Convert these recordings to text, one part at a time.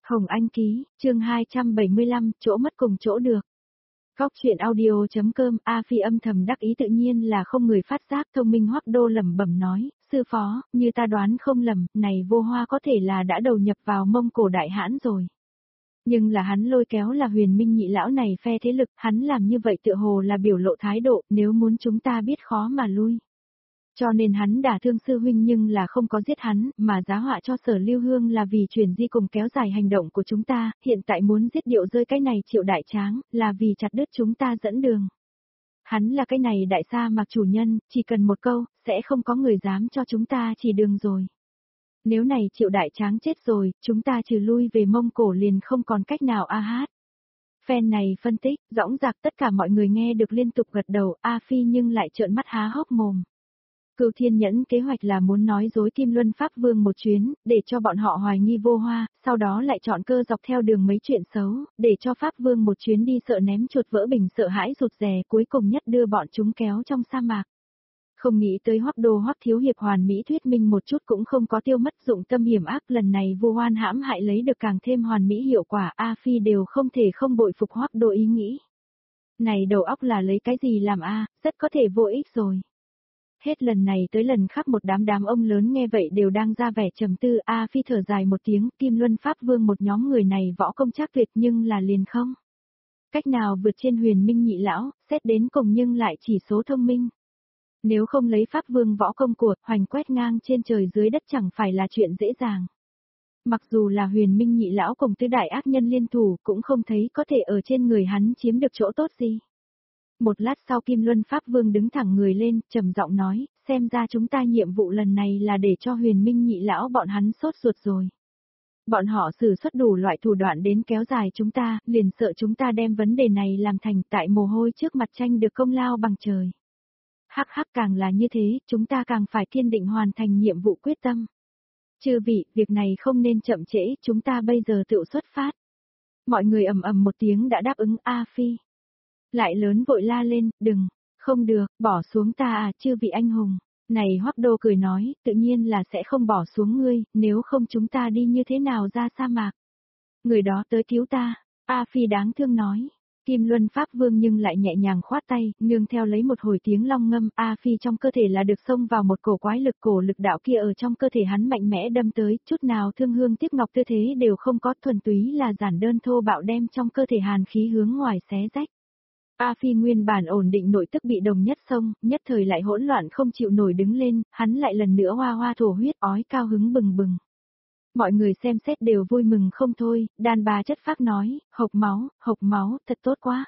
Hồng Anh ký, chương 275, chỗ mất cùng chỗ được. Góc chuyện audio.com, A Phi âm thầm đắc ý tự nhiên là không người phát giác. Thông minh Hoắc Đô lẩm bẩm nói, sư phó, như ta đoán không lầm, này Vô Hoa có thể là đã đầu nhập vào Mông Cổ Đại Hãn rồi. Nhưng là hắn lôi kéo là Huyền Minh nhị lão này phe thế lực, hắn làm như vậy tựa hồ là biểu lộ thái độ, nếu muốn chúng ta biết khó mà lui. Cho nên hắn đả thương sư huynh nhưng là không có giết hắn, mà giá họa cho Sở Lưu Hương là vì chuyển di cùng kéo dài hành động của chúng ta, hiện tại muốn giết điệu rơi cái này Triệu Đại Tráng, là vì chặt đứt chúng ta dẫn đường. Hắn là cái này đại sa mạc chủ nhân, chỉ cần một câu, sẽ không có người dám cho chúng ta chỉ đường rồi. Nếu này Triệu Đại Tráng chết rồi, chúng ta trừ lui về Mông Cổ liền không còn cách nào a hát. Phen này phân tích, dõng dạc tất cả mọi người nghe được liên tục gật đầu, A Phi nhưng lại trợn mắt há hốc mồm. Cửu Thiên Nhẫn kế hoạch là muốn nói dối Kim Luân Pháp Vương một chuyến, để cho bọn họ hoài nghi Vô Hoa, sau đó lại chọn cơ dọc theo đường mấy chuyện xấu, để cho Pháp Vương một chuyến đi sợ ném chuột vỡ bình sợ hãi rụt rè, cuối cùng nhất đưa bọn chúng kéo trong sa mạc. Không nghĩ tới Hoắc Đô Hoắc thiếu hiệp hoàn mỹ thuyết minh một chút cũng không có tiêu mất dụng tâm hiểm ác, lần này Vô Hoan hãm hại lấy được càng thêm hoàn mỹ hiệu quả, A Phi đều không thể không bội phục Hoắc Đô ý nghĩ. Này đầu óc là lấy cái gì làm a, rất có thể vô ích rồi. Hết lần này tới lần khác một đám ông lớn nghe vậy đều đang ra vẻ trầm tư. A Phi thở dài một tiếng, Kim Luân Pháp Vương một nhóm người này võ công chắc tuyệt nhưng là liền không cách nào vượt trên Huyền Minh nhị lão, xét đến cùng nhưng lại chỉ số thông minh. Nếu không lấy Pháp Vương võ công của hoành quét ngang trên trời dưới đất chẳng phải là chuyện dễ dàng. Mặc dù là Huyền Minh nhị lão cùng tứ đại ác nhân liên thủ cũng không thấy có thể ở trên người hắn chiếm được chỗ tốt gì. Một lát sau Kim Luân Pháp Vương đứng thẳng người lên, trầm giọng nói, xem ra chúng ta nhiệm vụ lần này là để cho Huyền Minh nhị lão bọn hắn sốt ruột rồi. Bọn họ sử xuất đủ loại thủ đoạn đến kéo dài chúng ta, liền sợ chúng ta đem vấn đề này làm thành tại mồ hôi trước mặt tranh được công lao bằng trời. Hắc hắc, càng là như thế, chúng ta càng phải kiên định hoàn thành nhiệm vụ quyết tâm. Chư vị, việc này không nên chậm trễ, chúng ta bây giờ tự xuất phát. Mọi người ầm ầm một tiếng đã đáp ứng. A Phi lại lớn vội la lên, đừng, không được, bỏ xuống ta à, chư vị anh hùng. Này Hoắc Đô cười nói, tự nhiên là sẽ không bỏ xuống ngươi, nếu không chúng ta đi như thế nào ra sa mạc. Người đó tới cứu ta, A Phi đáng thương nói. Kim Luân Pháp Vương nhưng lại nhẹ nhàng khoát tay, nương theo lấy một hồi tiếng long ngâm, A Phi trong cơ thể là được xông vào một cổ quái lực, cổ lực đạo kia ở trong cơ thể hắn mạnh mẽ đâm tới, chút nào thương hương tiếc ngọc tư thế đều không có, thuần túy là giản đơn thô bạo đem trong cơ thể hàn khí hướng ngoài xé rách. A Phi nguyên bản ổn định nội tức bị đồng nhất xông, nhất thời lại hỗn loạn không chịu nổi đứng lên, hắn lại lần nữa hoa hoa thổ huyết ói cao hứng bừng bừng. Mọi người xem xét đều vui mừng không thôi, đàn bà chất phác nói, hộc máu, thật tốt quá.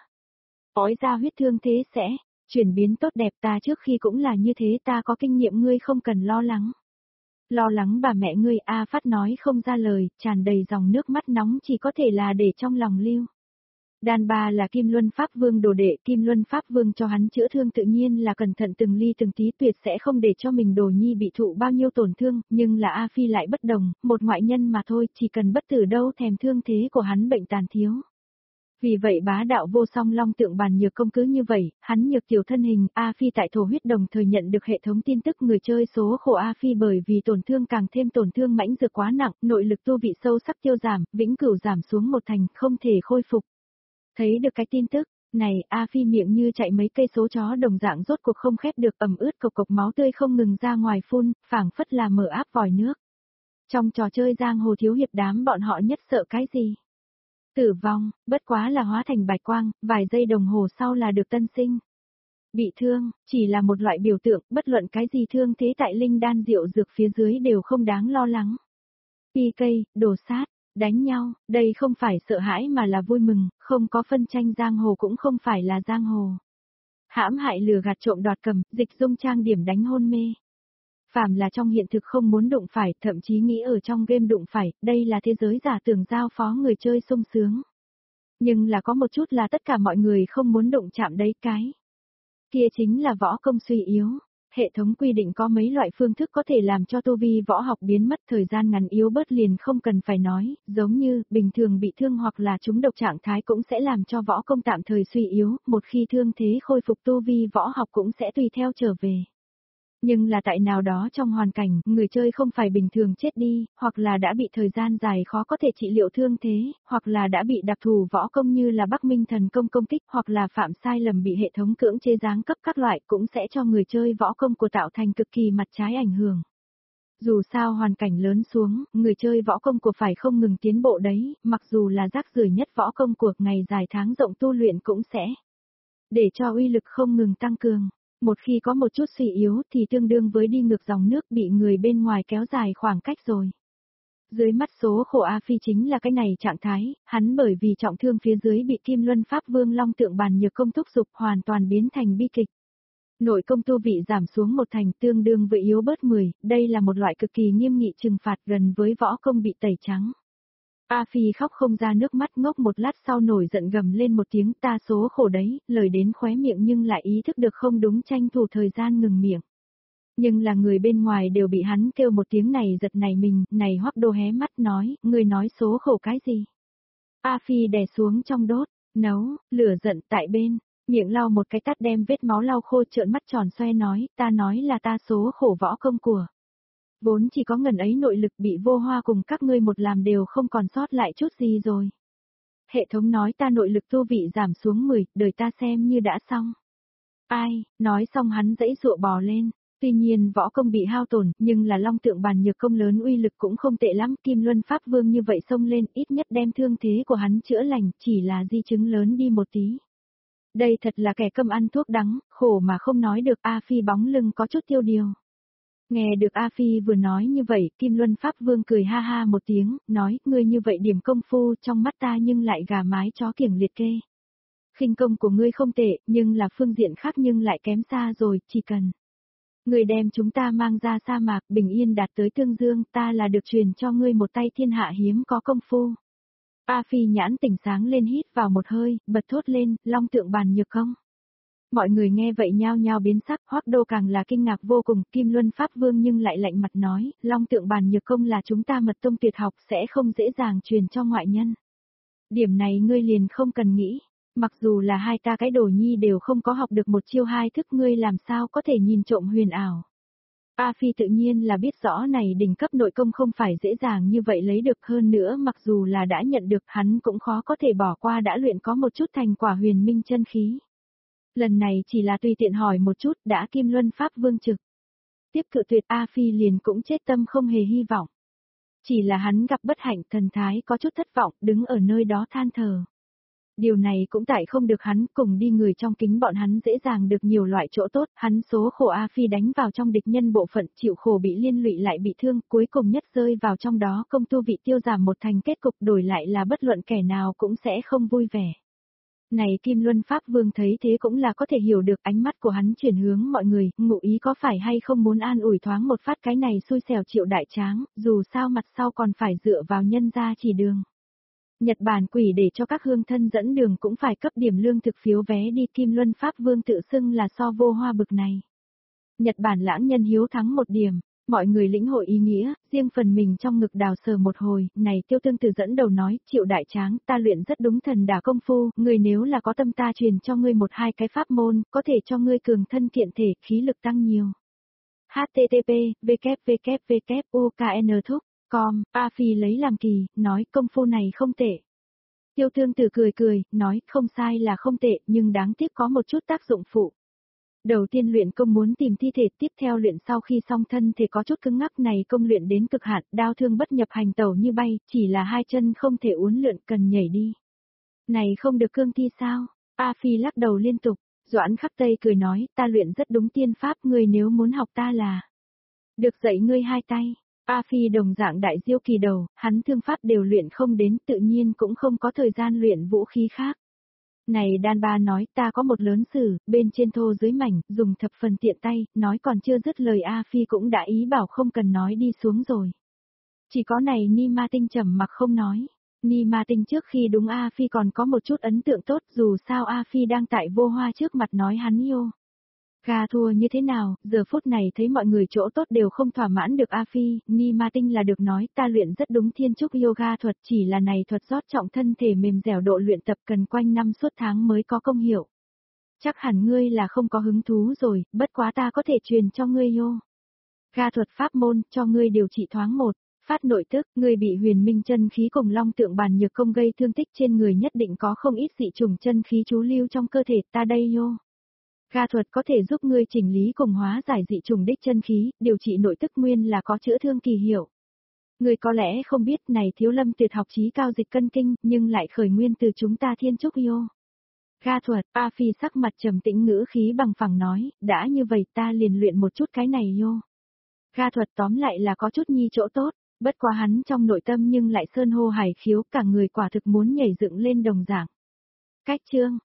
Ói ra huyết thương thế sẽ chuyển biến tốt đẹp, ta trước khi cũng là như thế, ta có kinh nghiệm, ngươi không cần lo lắng. Lo lắng bà mẹ ngươi, A Phát nói không ra lời, tràn đầy dòng nước mắt nóng chỉ có thể là để trong lòng lưu. Đàn bà là Kim Luân Pháp Vương đồ đệ, Kim Luân Pháp Vương cho hắn chữa thương tự nhiên là cẩn thận từng ly từng tí, tuyệt sẽ không để cho mình đồ nhi bị thụ bao nhiêu tổn thương, nhưng là A Phi lại bất đồng, một ngoại nhân mà thôi, chỉ cần bất tử đâu thèm thương thế của hắn bệnh tàn thiếu. Vì vậy bá đạo vô song long tượng bàn nhược công cứ như vậy, hắn nhược tiểu thân hình, A Phi tại thổ huyết đồng thời nhận được hệ thống tin tức người chơi số khổ A Phi bởi vì tổn thương càng thêm tổn thương mãnh dược quá nặng, nội lực tu vị sâu sắc tiêu giảm, vĩnh cửu giảm xuống một thành, không thể khôi phục. Thấy được cái tin tức này, A Phi miệng như chạy mấy cây số chó đồng dạng rốt cuộc không khép được, ẩm ướt cộc cộc máu tươi không ngừng ra ngoài phun, phảng phất là mở áp vòi nước. Trong trò chơi giang hồ thiếu hiệp đám bọn họ nhất sợ cái gì? Tử vong, bất quá là hóa thành bạch quang, vài giây đồng hồ sau là được tân sinh. Bị thương, chỉ là một loại biểu tượng, bất luận cái gì thương thế tại linh đan rượu dược phía dưới đều không đáng lo lắng. PK, đồ sát. Đánh nhau, đây không phải sợ hãi mà là vui mừng, không có phân tranh giang hồ cũng không phải là giang hồ. Hãm hại lừa gạt trộm đoạt cầm, dịch dung trang điểm đánh hôn mê. Phàm là trong hiện thực không muốn đụng phải, thậm chí nghĩ ở trong game đụng phải, đây là thế giới giả tưởng giao phó người chơi sung sướng. Nhưng là có một chút là tất cả mọi người không muốn đụng chạm đấy cái. Kia chính là võ công suy yếu. Hệ thống quy định có mấy loại phương thức có thể làm cho tu vi võ học biến mất, thời gian ngắn yếu bớt liền không cần phải nói, giống như bình thường bị thương hoặc là trúng độc trạng thái cũng sẽ làm cho võ công tạm thời suy yếu, một khi thương thế khôi phục tu vi võ học cũng sẽ tùy theo trở về. Nhưng là tại nào đó trong hoàn cảnh, người chơi không phải bình thường chết đi, hoặc là đã bị thời gian dài khó có thể trị liệu thương thế, hoặc là đã bị đặc thù võ công như là Bắc Minh thần công công kích, hoặc là phạm sai lầm bị hệ thống cưỡng chế giáng cấp các loại cũng sẽ cho người chơi võ công của tạo thành cực kỳ mặt trái ảnh hưởng. Dù sao hoàn cảnh lớn xuống, người chơi võ công của phải không ngừng tiến bộ đấy, mặc dù là rác rưởi nhất võ công của ngày dài tháng rộng tu luyện cũng sẽ để cho uy lực không ngừng tăng cường. Một khi có một chút suy yếu thì tương đương với đi ngược dòng nước bị người bên ngoài kéo dài khoảng cách rồi. Dưới mắt số khổ A Phi chính là cái này trạng thái, hắn bởi vì trọng thương phía dưới bị Kim Luân Pháp Vương Long Tượng Bàn Nhược công thúc dục hoàn toàn biến thành bi kịch. Nội công tu vị giảm xuống một thành tương đương với yếu bớt 10, đây là một loại cực kỳ nghiêm nghị trừng phạt gần với võ công bị tẩy trắng. A Phi khóc không ra nước mắt ngốc một lát sau nổi giận gầm lên một tiếng ta số khổ đấy, lời đến khóe miệng nhưng lại ý thức được không đúng tranh thủ thời gian ngừng miệng. Nhưng là người bên ngoài đều bị hắn kêu một tiếng này giật này mình, này Hoắc Đô hé mắt nói, người nói số khổ cái gì? A Phi đè xuống trong đốt, nấu, lửa giận tại bên, miệng lau một cái tát đem vết máu lau khô trợn mắt tròn xoe nói, ta nói là ta số khổ võ công của. Vốn chỉ có ngần ấy nội lực bị vô hoa cùng các ngươi một làm đều không còn sót lại chút gì rồi. Hệ thống nói ta nội lực tu vị giảm xuống 10, đời ta xem như đã xong. Ai, nói xong hắn dãy dụa bò lên. Tuy nhiên võ công bị hao tổn, nhưng là Long Tượng Bàn Nhược công lớn uy lực cũng không tệ lắm, Kim Luân Pháp Vương như vậy xông lên, ít nhất đem thương thế của hắn chữa lành, chỉ là di chứng lớn đi một tí. Đây thật là kẻ câm ăn thuốc đắng, khổ mà không nói được, A Phi bóng lưng có chút tiêu điều. Nghe được A Phi vừa nói như vậy, Kim Luân Pháp Vương cười ha ha một tiếng, nói, ngươi như vậy điểm công phu trong mắt ta nhưng lại gà mái chó kiểng liệt kê. Khinh công của ngươi không tệ, nhưng là phương diện khác nhưng lại kém xa rồi, chỉ cần ngươi đem chúng ta mang ra sa mạc bình yên đạt tới Tương Dương, ta là được truyền cho ngươi một tay thiên hạ hiếm có công phu. A Phi nhãn tỉnh sáng lên hít vào một hơi, bật thốt lên, Long Tượng Bàn Nhược công. Mọi người nghe vậy nhao nhao biến sắc, Hoắc Đô càng là kinh ngạc vô cùng, Kim Luân Pháp Vương nhưng lại lạnh mặt nói, Long Tượng Bàn Nhược công là chúng ta mật tông tuyệt học sẽ không dễ dàng truyền cho ngoại nhân. Điểm này ngươi liền không cần nghĩ, mặc dù là hai ta cái đồ nhi đều không có học được một chiêu hai thức ngươi làm sao có thể nhìn trộm huyền ảo. A Phi tự nhiên là biết rõ này đỉnh cấp nội công không phải dễ dàng như vậy lấy được hơn nữa mặc dù là đã nhận được hắn cũng khó có thể bỏ qua đã luyện có một chút thành quả huyền minh chân khí. Lần này chỉ là tùy tiện hỏi một chút đã Kim Luân Pháp Vương trực. Tiếp cự tuyệt A Phi liền cũng chết tâm không hề hy vọng. Chỉ là hắn gặp bất hạnh thần thái có chút thất vọng đứng ở nơi đó than thở. Điều này cũng tại không được hắn cùng đi người trong kính bọn hắn dễ dàng được nhiều loại chỗ tốt, hắn số khổ A Phi đánh vào trong địch nhân bộ phận chịu khổ bị liên lụy lại bị thương, cuối cùng nhất rơi vào trong đó công tu vị tiêu giảm một thành kết cục đổi lại là bất luận kẻ nào cũng sẽ không vui vẻ. Này Kim Luân Pháp Vương thấy thế cũng là có thể hiểu được ánh mắt của hắn chuyển hướng mọi người, ngụ ý có phải hay không muốn an ủi thoáng một phát cái này xui xẻo Triệu đại tráng, dù sao mặt sau còn phải dựa vào nhân gia chỉ đường. Nhật Bản quỷ để cho các hương thân dẫn đường cũng phải cấp điểm lương thực phiếu vé đi Kim Luân Pháp Vương tự xưng là so vô hoa bực này. Nhật Bản lãng nhân hiếu thắng một điểm, mọi người lĩnh hội ý nghĩa, riêng phần mình trong ngực đào sờ một hồi, này Tiêu Tương Từ dẫn đầu nói, Triệu đại tráng, ta luyện rất đúng thần đả công phu, người nếu là có tâm ta truyền cho ngươi một hai cái pháp môn, có thể cho ngươi cường thân kiện thể, khí lực tăng nhiều. http www thúc com, A Phi lấy làm kỳ, nói công phu này không tệ. Tiêu Tương Từ cười cười, nói không sai là không tệ, nhưng đáng tiếc có một chút tác dụng phụ. Đầu tiên luyện công muốn tìm thi thể, tiếp theo luyện sau khi xong thân thể có chút cứng ngắc này công luyện đến cực hạn, đao thương bất nhập hành tẩu như bay, chỉ là hai chân không thể uốn lượn cần nhảy đi. Này không được cương thi sao? A Phi lắc đầu liên tục, Doãn Khắc Tây cười nói, ta luyện rất đúng tiên pháp, ngươi nếu muốn học ta là được dạy ngươi hai tay. A Phi đồng dạng đại diêu kỳ đầu, hắn thương pháp đều luyện không đến, tự nhiên cũng không có thời gian luyện vũ khí khác. Này đan ba nói ta có một lớn sử, bên trên thô dưới mảnh, dùng thập phần tiện tay, nói còn chưa dứt lời A Phi cũng đã ý bảo không cần nói đi xuống rồi. Chỉ có này Ni Ma Tinh trầm mặc không nói. Ni Ma Tinh trước khi đúng A Phi còn có một chút ấn tượng tốt dù sao A Phi đang tại vô hoa trước mặt nói hắn yêu. Gà thua như thế nào, giờ phút này thấy mọi người chỗ tốt đều không thỏa mãn được A Phi, Ni Ma Tinh là được nói ta luyện rất đúng thiên trúc yoga thuật chỉ là này thuật rót trọng thân thể mềm dẻo độ luyện tập cần quanh năm suốt tháng mới có công hiệu. Chắc hẳn ngươi là không có hứng thú rồi, bất quá ta có thể truyền cho ngươi yo. Ga thuật pháp môn, cho ngươi điều trị thoáng một. Phát nội tức, ngươi bị huyền minh chân khí cùng long tượng bàn nhược công gây thương tích trên người nhất định có không ít dị trùng chân khí trú lưu trong cơ thể ta đây yo. Ga thuật có thể giúp ngươi chỉnh lý cùng hóa giải dị trùng đích chân khí, điều trị nội tức nguyên là có chữa thương kỳ hiệu. Ngươi có lẽ không biết này Thiếu Lâm tuyệt học chí cao dịch cân kinh, nhưng lại khởi nguyên từ chúng ta thiên trúc yo. Ga thuật, A Phi sắc mặt trầm tĩnh ngữ khí bằng phẳng nói, đã như vậy ta liền luyện một chút cái này yo. Ga thuật tóm lại là có chút nhi chỗ tốt, bất quá hắn trong nội tâm nhưng lại sơn hô hải khiếu, cả người quả thực muốn nhảy dựng lên đồng dạng. Cách chương